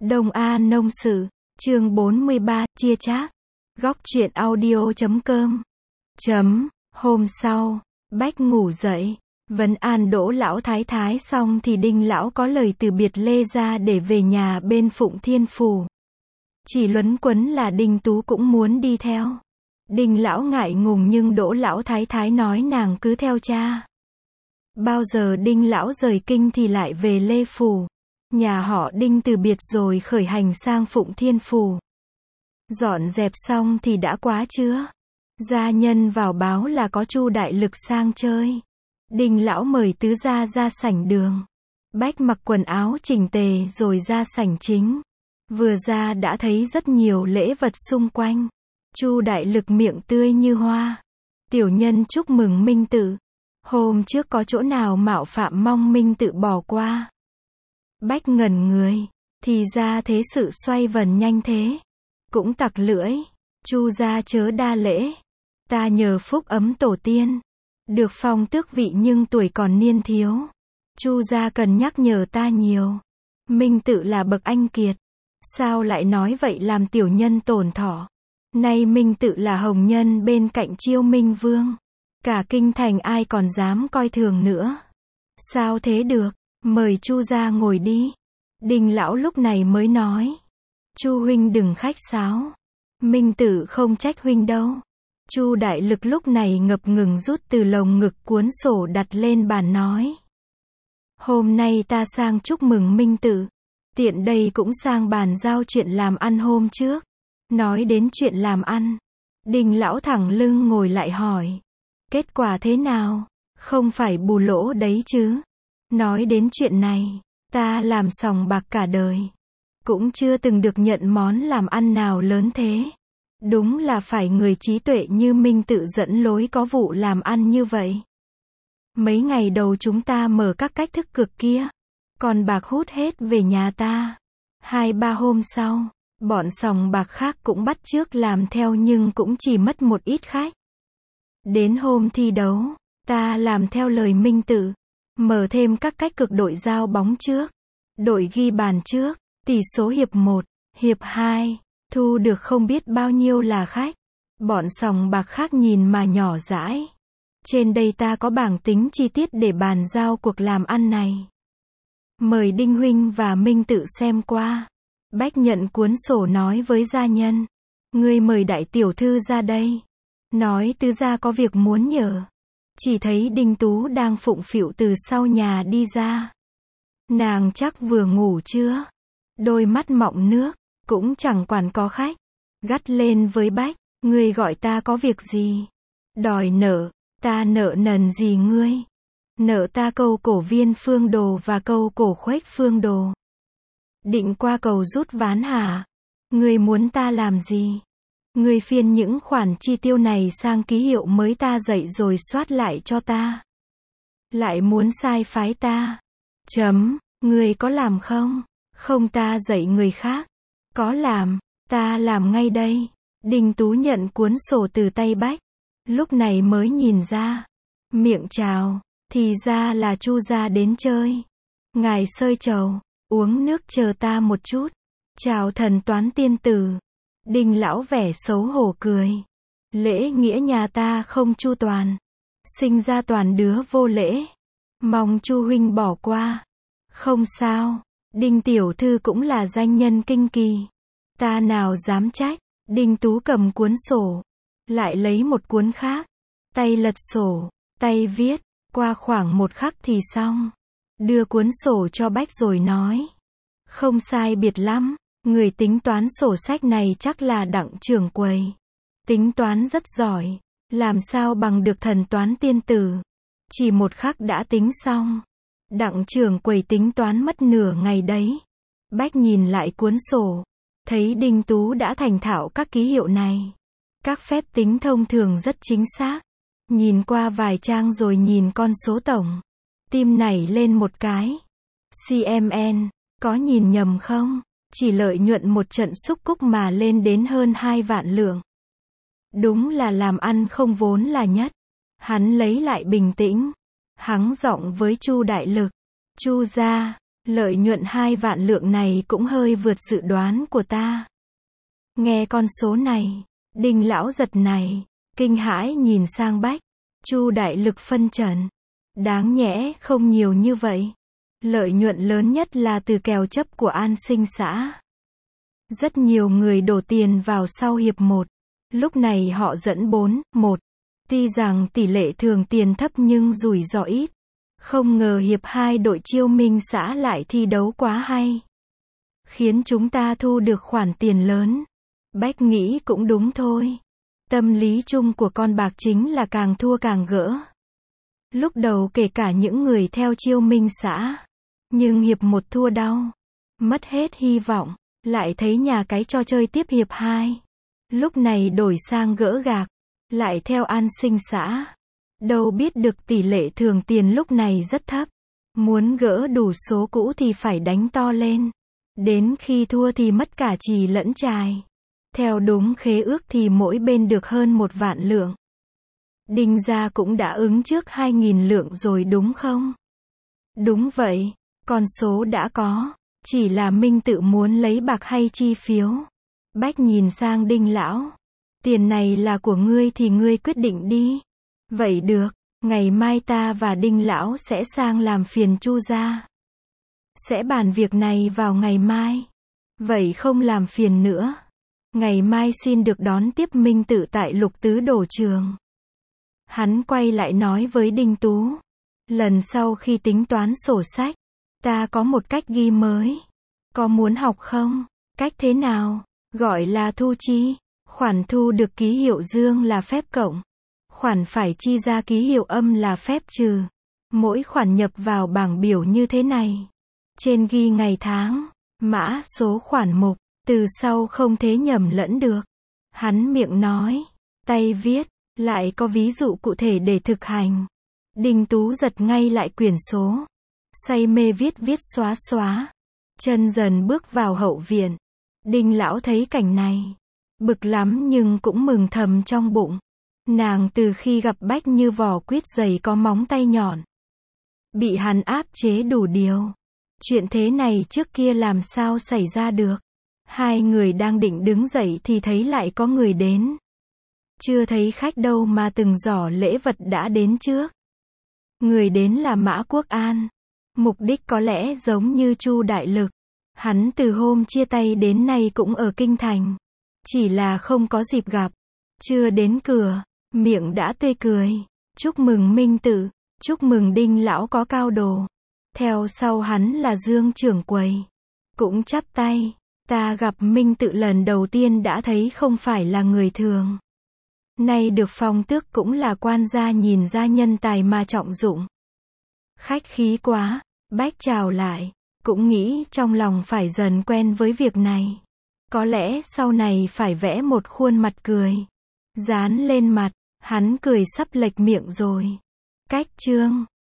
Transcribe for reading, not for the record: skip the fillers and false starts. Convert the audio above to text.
Đông A Nông Sự, chương 43, chia chác. Góc truyện audio.com. Hôm sau, Bách ngủ dậy, vấn an Đỗ lão thái thái xong thì Đinh lão có lời từ biệt Lê ra để về nhà bên Phụng Thiên Phủ. Chỉ luẩn quẩn là Đinh Tú cũng muốn đi theo. Đinh lão ngại ngùng nhưng Đỗ lão thái thái nói nàng cứ theo cha. Bao giờ Đinh lão rời kinh thì lại về Lê Phủ. Nhà họ Đinh từ biệt rồi khởi hành sang Phụng Thiên Phủ. Dọn dẹp xong thì đã quá trưa. Gia nhân vào báo là có Chu Đại Lực sang chơi. Đinh lão mời tứ gia ra sảnh đường. Bách mặc quần áo chỉnh tề rồi ra sảnh chính. Vừa ra đã thấy rất nhiều lễ vật xung quanh. Chu Đại Lực miệng tươi như hoa. Tiểu nhân chúc mừng Minh Tự. Hôm trước có chỗ nào mạo phạm mong Minh Tự bỏ qua. Bách ngẩn người. Thì ra thế sự xoay vần nhanh thế. Cũng tặc lưỡi. Chu gia chớ đa lễ. Ta nhờ phúc ấm tổ tiên. Được phong tước vị nhưng tuổi còn niên thiếu. Chu gia cần nhắc nhở ta nhiều. Minh Tự là bậc anh kiệt. Sao lại nói vậy làm tiểu nhân tổn thọ. Nay Minh Tự là hồng nhân bên cạnh Chiêu Minh Vương. Cả kinh thành ai còn dám coi thường nữa. Sao thế được, mời Chu gia ngồi đi. Đinh lão lúc này mới nói. Chu huynh đừng khách sáo. Minh Tự không trách huynh đâu. Chu Đại Lực lúc này ngập ngừng rút từ lồng ngực cuốn sổ đặt lên bàn nói. Hôm nay ta sang chúc mừng Minh Tự. Tiện đây cũng sang bàn giao chuyện làm ăn hôm trước. Nói đến chuyện làm ăn. Đinh lão thẳng lưng ngồi lại hỏi. Kết quả thế nào? Không phải bù lỗ đấy chứ? Nói đến chuyện này, ta làm sòng bạc cả đời. Cũng chưa từng được nhận món làm ăn nào lớn thế. Đúng là phải người trí tuệ như Minh Tự dẫn lối có vụ làm ăn như vậy. Mấy ngày đầu chúng ta mở các cách thức cược kia. Còn bạc hút hết về nhà ta. 2-3 hôm sau, bọn sòng bạc khác cũng bắt chước làm theo nhưng cũng chỉ mất một ít khách. Đến hôm thi đấu, ta làm theo lời Minh Tự. Mở thêm các cách cực đội giao bóng trước. Đội ghi bàn trước, tỷ số hiệp 1, hiệp 2, thu được không biết bao nhiêu là khách. Bọn sòng bạc khác nhìn mà nhỏ dãi. Trên đây ta có bảng tính chi tiết để bàn giao cuộc làm ăn này. Mời Đinh huynh và Minh Tự xem qua. Bách nhận cuốn sổ nói với gia nhân. Ngươi mời đại tiểu thư ra đây. Nói tứ gia có việc muốn nhờ. Chỉ thấy Đinh Tú đang phụng phịu từ sau nhà đi ra. Nàng chắc vừa ngủ chưa? Đôi mắt mọng nước, cũng chẳng quản có khách. Gắt lên với Bách, ngươi gọi ta có việc gì? Đòi nợ, ta nợ nần gì ngươi? Nợ ta câu cổ Viên Phương Đồ và câu cổ Khuếch Phương Đồ. Định qua cầu rút ván hả? Ngươi muốn ta làm gì? Ngươi phiên những khoản chi tiêu này sang ký hiệu mới ta dạy rồi soát lại cho ta. Lại muốn sai phái ta. Ngươi có làm không? Không ta dạy người khác. Có làm, ta làm ngay đây. Đinh Tú nhận cuốn sổ từ tay Bách. Lúc này mới nhìn ra. Miệng chào, thì ra là Chu gia đến chơi. Ngài sơi trầu, uống nước chờ ta một chút. Chào thần toán tiên tử. Đinh lão vẻ xấu hổ cười. Lễ nghĩa nhà ta không chu toàn. Sinh ra toàn đứa vô lễ. Mong Chu huynh bỏ qua. Không sao, Đinh tiểu thư cũng là danh nhân kinh kỳ. Ta nào dám trách. Đinh Tú cầm cuốn sổ. Lại lấy một cuốn khác. Tay lật sổ, tay viết. Qua khoảng một khắc thì xong. Đưa cuốn sổ cho Bách rồi nói. Không sai biệt lắm. Người tính toán sổ sách này chắc là Đặng trưởng quầy. Tính toán rất giỏi. Làm sao bằng được thần toán tiên tử. Chỉ một khắc đã tính xong. Đặng trưởng quầy tính toán mất nửa ngày đấy. Bách nhìn lại cuốn sổ. Thấy Đinh Tú đã thành thạo các ký hiệu này. Các phép tính thông thường rất chính xác. Nhìn qua vài trang rồi nhìn con số tổng. Tim nảy lên một cái. CMN, có nhìn nhầm không? Chỉ lợi nhuận một trận xúc cúc mà lên đến hơn 2 vạn lượng. Đúng là làm ăn không vốn là nhất. Hắn lấy lại bình tĩnh. Hắng giọng với Chu Đại Lực. Chu gia, Lợi nhuận 2 vạn lượng này cũng hơi vượt dự đoán của ta. Nghe con số này, Đinh lão giật này, kinh hãi nhìn sang Bách. Chu Đại Lực phân trần. Đáng nhẽ không nhiều như vậy. Lợi nhuận lớn nhất là từ kèo chấp của An Sinh xã. Rất nhiều người đổ tiền vào sau hiệp 1. Lúc này họ dẫn 4-1. Tuy rằng tỷ lệ thường tiền thấp nhưng rủi ro ít. Không ngờ hiệp 2 đội Chiêu Minh xã lại thi đấu quá hay. Khiến chúng ta thu được khoản tiền lớn. Bách nghĩ cũng đúng thôi. Tâm lý chung của con bạc chính là càng thua càng gỡ. Lúc đầu kể cả những người theo Chiêu Minh xã. Nhưng hiệp 1 thua đau. Mất hết hy vọng. Lại thấy nhà cái cho chơi tiếp hiệp 2. Lúc này đổi sang gỡ gạc. Lại theo An Sinh xã. Đâu biết được tỷ lệ thường tiền lúc này rất thấp. Muốn gỡ đủ số cũ thì phải đánh to lên. Đến khi thua thì mất cả chì lẫn chài. Theo đúng khế ước thì mỗi bên được hơn 1 vạn lượng. Đinh gia cũng đã ứng trước 2.000 lượng rồi đúng không? Đúng vậy, con số đã có. Chỉ là Minh tự muốn lấy bạc hay chi phiếu. Bách nhìn sang Đinh lão. Tiền này là của ngươi thì ngươi quyết định đi. Vậy được, ngày mai ta và Đinh lão sẽ sang làm phiền Chu gia. Sẽ bàn việc này vào ngày mai. Vậy không làm phiền nữa. Ngày mai xin được đón tiếp Minh tự tại Lục Tứ Đổ trường. Hắn quay lại nói với Đinh Tú. Lần sau khi tính toán sổ sách, ta có một cách ghi mới. Có muốn học không? Cách thế nào? Gọi là thu chi. Khoản thu được ký hiệu dương là phép cộng. Khoản phải chi ra ký hiệu âm là phép trừ. Mỗi khoản nhập vào bảng biểu như thế này. Trên ghi ngày tháng, mã số khoản mục, từ sau không thể nhầm lẫn được. Hắn miệng nói, tay viết, lại có ví dụ cụ thể để thực hành. Đinh Tú giật ngay lại quyển số. Say mê viết xóa xóa. Chân dần bước vào hậu viện. Đinh lão thấy cảnh này. Bực lắm nhưng cũng mừng thầm trong bụng. Nàng từ khi gặp Bách như vỏ quýt dày có móng tay nhọn. Bị hắn áp chế đủ điều. Chuyện thế này trước kia làm sao xảy ra được. Hai người đang định đứng dậy thì thấy lại có người đến. Chưa thấy khách đâu mà từng giỏ lễ vật đã đến trước. Người đến là Mã Quốc An. Mục đích có lẽ giống như Chu Đại Lực. Hắn từ hôm chia tay đến nay cũng ở Kinh Thành. Chỉ là không có dịp gặp. Chưa đến cửa, miệng đã tươi cười. Chúc mừng Minh tự, chúc mừng Đinh lão có cao đồ. Theo sau hắn là Dương trưởng quầy. Cũng chắp tay. Ta gặp Minh tự lần đầu tiên đã thấy không phải là người thường. Nay được phong tước cũng là quan gia, nhìn ra nhân tài mà trọng dụng. Khách khí quá. Bách chào lại. Cũng nghĩ trong lòng phải dần quen với việc này. Có lẽ sau này phải vẽ một khuôn mặt cười. Dán lên mặt. Hắn cười sắp lệch miệng rồi. Cách chương